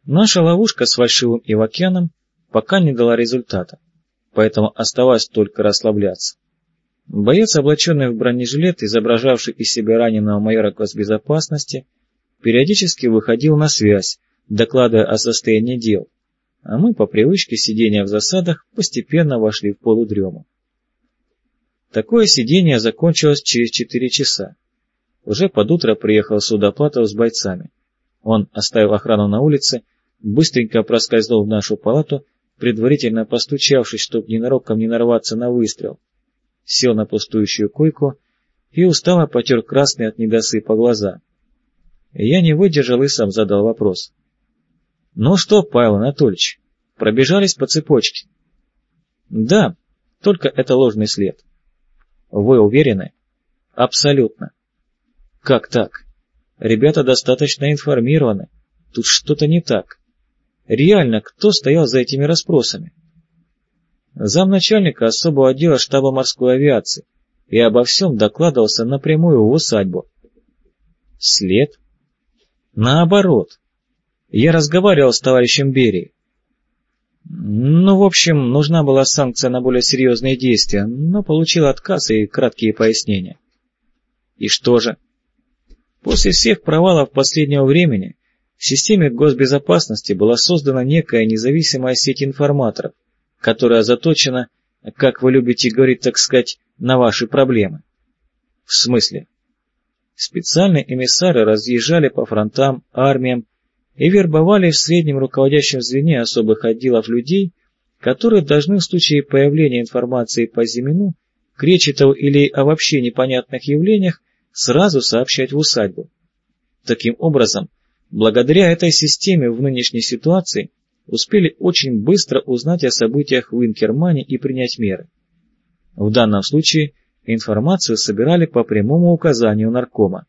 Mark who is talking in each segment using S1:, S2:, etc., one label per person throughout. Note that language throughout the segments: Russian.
S1: Наша ловушка с фальшивым Ивакяном пока не дала результата, поэтому оставалось только расслабляться. Боец, облаченный в бронежилет, изображавший из себя раненого майора госбезопасности, периодически выходил на связь, докладывая о состоянии дел, а мы, по привычке сидения в засадах, постепенно вошли в полудрему. Такое сидение закончилось через 4 часа. Уже под утро приехал Судоплатов с бойцами. Он, оставив охрану на улице, быстренько проскользнул в нашу палату, предварительно постучавшись, чтобы ненароком не нарваться на выстрел, сел на пустующую койку и устало потер красные от недосыпа глаза. Я не выдержал и сам задал вопрос. «Ну что, Павел Анатольевич, пробежались по цепочке?» «Да, только это ложный след». «Вы уверены?» «Абсолютно». «Как так? Ребята достаточно информированы. Тут что-то не так. Реально, кто стоял за этими расспросами?» Замначальника особого отдела штаба морской авиации и обо всем докладывался напрямую в усадьбу. След? Наоборот. Я разговаривал с товарищем Берией. Ну, в общем, нужна была санкция на более серьезные действия, но получил отказ и краткие пояснения. И что же? После всех провалов последнего времени в системе госбезопасности была создана некая независимая сеть информаторов, которая заточена, как вы любите говорить, так сказать, на ваши проблемы. В смысле? Специальные эмиссары разъезжали по фронтам, армиям и вербовали в среднем руководящем звене особых отделов людей, которые должны в случае появления информации по Зимину, Кречетову или о вообще непонятных явлениях сразу сообщать в усадьбу. Таким образом, благодаря этой системе в нынешней ситуации успели очень быстро узнать о событиях в Инкермане и принять меры. В данном случае информацию собирали по прямому указанию наркома.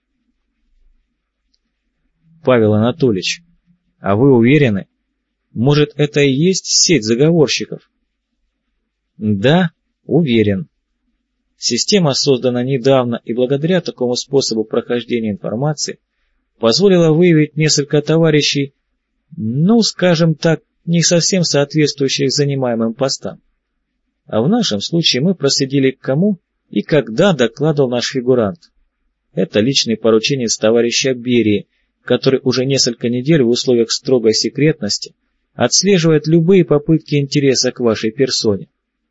S1: Павел Анатольевич, а вы уверены? Может, это и есть сеть заговорщиков? Да, уверен. Система создана недавно и благодаря такому способу прохождения информации позволила выявить несколько товарищей, ну, скажем так, не совсем соответствующих занимаемым постам. А в нашем случае мы проследили, кому и когда докладывал наш фигурант. Это личный порученец товарища Берии, который уже несколько недель в условиях строгой секретности отслеживает любые попытки интереса к вашей персоне.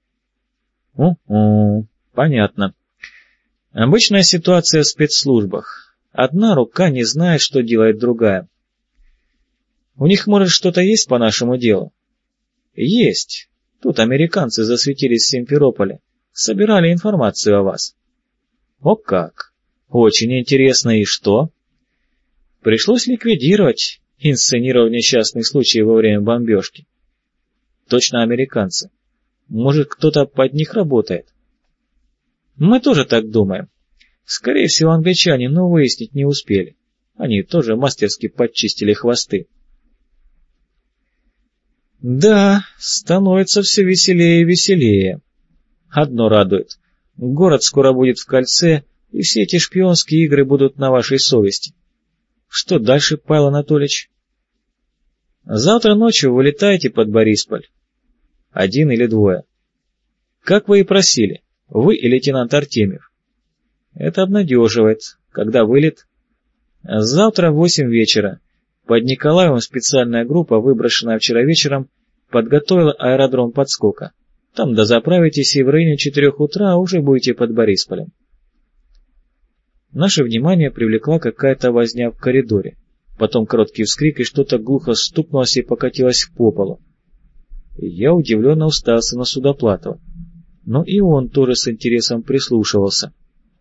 S1: Понятно. Обычная ситуация в спецслужбах. Одна рука не знает, что делает другая. У них, может, что-то есть по нашему делу? Есть. Тут американцы засветились в Симферополе. Собирали информацию о вас. О как! Очень интересно. И что? Пришлось ликвидировать, инсценировав несчастный случай во время бомбежки. Точно американцы. Может, кто-то под них работает? Мы тоже так думаем. Скорее всего, англичане, но выяснить не успели. Они тоже мастерски подчистили хвосты. Да, становится все веселее и веселее. Одно радует. Город скоро будет в кольце, и все эти шпионские игры будут на вашей совести. Что дальше, Павел Анатольевич? Завтра ночью вылетаете под Борисполь. 1 или 2. Как вы и просили, вы и лейтенант Артемьев. Это обнадеживает. Когда вылет? Завтра в 8 вечера. Под Николаевым специальная группа, выброшенная вчера вечером, подготовила аэродром подскока. Там дозаправитесь и в районе 4 утра уже будете под Борисполем. Наше внимание привлекла какая-то возня в коридоре. Потом короткий вскрик, и что-то глухо стукнулось и покатилось по полу. Я удивленно уставился на Судоплатова. Но и он тоже с интересом прислушивался.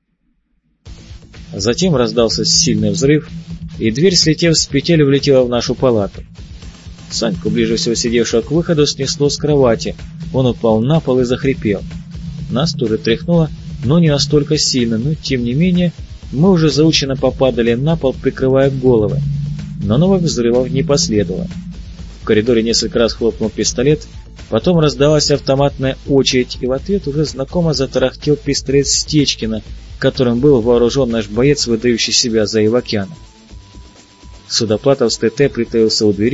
S1: Затем раздался сильный взрыв, и дверь, слетев с петель, влетела в нашу палату. Саньку, ближе всего сидевшего к выходу, снесло с кровати. Он упал на пол и захрипел. Нас тоже тряхнуло, но не настолько сильно, но тем не менее мы уже заученно попадали на пол, прикрывая головы. Но новых взрывов не последовало. В коридоре несколько раз хлопнул пистолет, потом раздалась автоматная очередь, и в ответ уже знакомо затарахтел пистолет Стечкина, которым был вооружен наш боец, выдающий себя за Ивакяна. Судоплатов с ТТ притаился у двери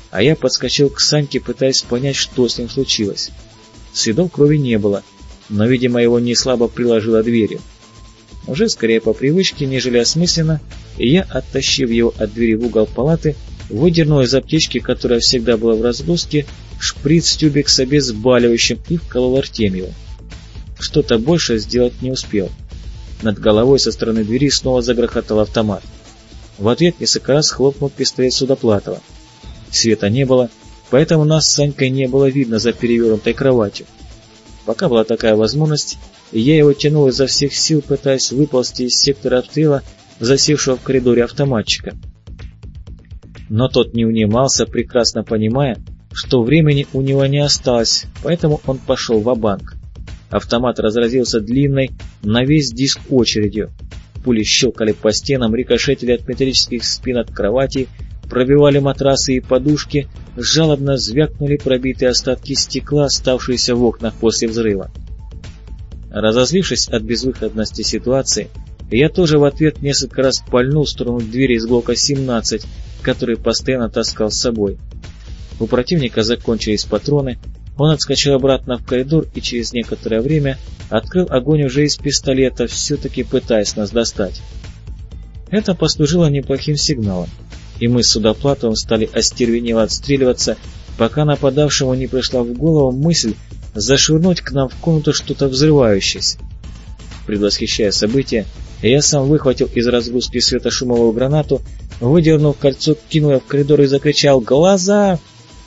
S1: а я подскочил к Саньке, пытаясь понять, что с ним случилось. Следов крови не было, но, видимо, его неслабо приложило дверью. Уже скорее по привычке, нежели осмысленно, и я, оттащив его от двери в угол палаты, выдернул из аптечки, которая всегда была в разгрузке, шприц-тюбик с обезболивающим и вколол Артемьеву. Что-то больше сделать не успел. Над головой со стороны двери снова загрохотал автомат. В ответ несколько раз хлопнул пистолет Судоплатова. Света не было, поэтому нас с Санькой не было видно за перевернутой кроватью. Пока была такая возможность, я его тянул изо всех сил, пытаясь выползти из сектора обстрела, засевшего в коридоре автоматчика. Но тот не унимался, прекрасно понимая, что времени у него не осталось, поэтому он пошел ва-банк. Автомат разразился длинной, на весь диск очередью. Пули щелкали по стенам, рикошетили от металлических спинок кровати, пробивали матрасы и подушки, жалобно звякнули пробитые остатки стекла, оставшиеся в окнах после взрыва. Разозлившись от безвыходности ситуации, я тоже в ответ несколько раз пальнул в сторону двери из блока 17, который постоянно таскал с собой. У противника закончились патроны, он отскочил обратно в коридор и через некоторое время открыл огонь уже из пистолета, все-таки пытаясь нас достать. Это послужило неплохим сигналом, и мы с Судоплатовым стали остервенело отстреливаться, пока нападавшему не пришла в голову мысль зашвырнуть к нам в комнату что-то взрывающееся. Предвосхищая события, я сам выхватил из разгрузки светошумовую гранату, выдернув кольцо, кинул ее в коридор и закричал «Глаза!».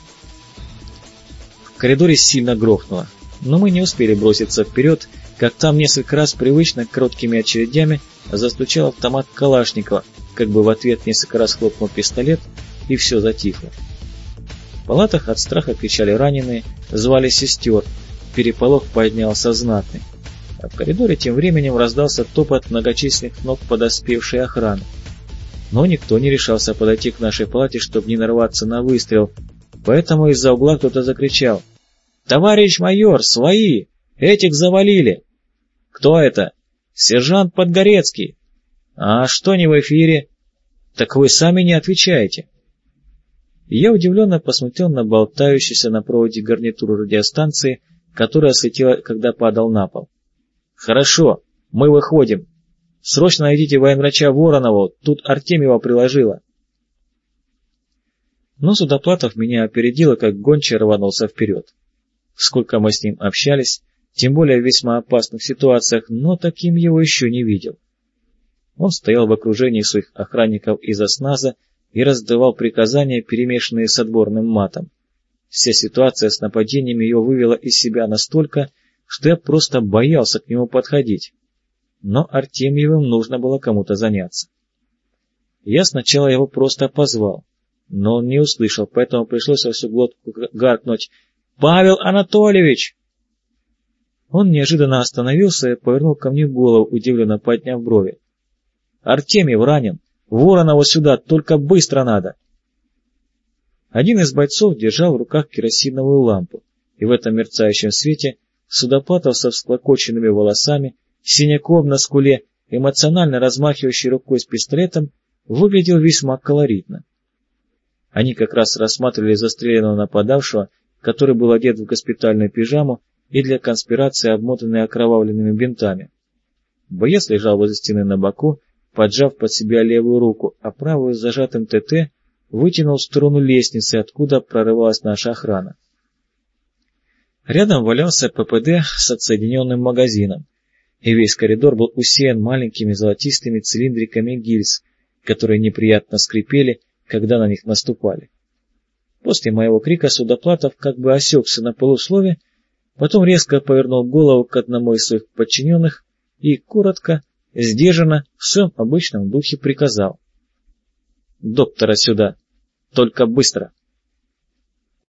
S1: В коридоре сильно грохнуло, но мы не успели броситься вперед, как там несколько раз привычно короткими очередями застучал автомат Калашникова, как бы в ответ несколько раз хлопнул пистолет, и все затихло. В палатах от страха кричали раненые, звали сестер, переполох поднялся знатный. А в коридоре тем временем раздался топот многочисленных ног подоспевшей охраны. Но никто не решался подойти к нашей палате, чтобы не нарваться на выстрел, поэтому из-за угла кто-то закричал: «Товарищ майор, свои! Этих завалили!» «Кто это?» «Сержант Подгорецкий». «А что не в эфире?» «Так вы сами не отвечаете». Я удивленно посмотрел на болтающуюся на проводе гарнитуру радиостанции, которая светила, когда падал на пол. «Хорошо, мы выходим. Срочно найдите военврача Воронову, тут Артемьева приложила». Но Судоплатов меня опередил, и как гончий рванулся вперед. Сколько мы с ним общались, тем более в весьма опасных ситуациях, но таким его еще не видел. Он стоял в окружении своих охранников из осназа и раздавал приказания, перемешанные с отборным матом. Вся ситуация с нападениями его вывела из себя настолько, что я просто боялся к нему подходить. Но Артемьевым нужно было кому-то заняться. Я сначала его просто позвал, но он не услышал, поэтому пришлось во всю глотку гаркнуть: «Павел Анатольевич!» Он неожиданно остановился и повернул ко мне голову, удивленно подняв брови. «Артемьев ранен! Воронова сюда, только быстро надо!» Один из бойцов держал в руках керосиновую лампу, и в этом мерцающем свете Судоплатов со всклокоченными волосами, синяком на скуле, эмоционально размахивающий рукой с пистолетом, выглядел весьма колоритно. Они как раз рассматривали застреленного нападавшего, который был одет в госпитальную пижаму и для конспирации обмотанный окровавленными бинтами. Боец лежал возле стены на боку, поджав под себя левую руку, а правую с зажатым ТТ вытянул в сторону лестницы, откуда прорывалась наша охрана. Рядом валялся ППД с отсоединенным магазином, и весь коридор был усеян маленькими золотистыми цилиндриками гильз, которые неприятно скрипели, когда на них наступали. После моего крика Судоплатов как бы осекся на полуслове, потом резко повернул голову к одному из своих подчиненных и коротко, сдержанно, в своем обычном духе приказал: «Доктора сюда, только быстро!»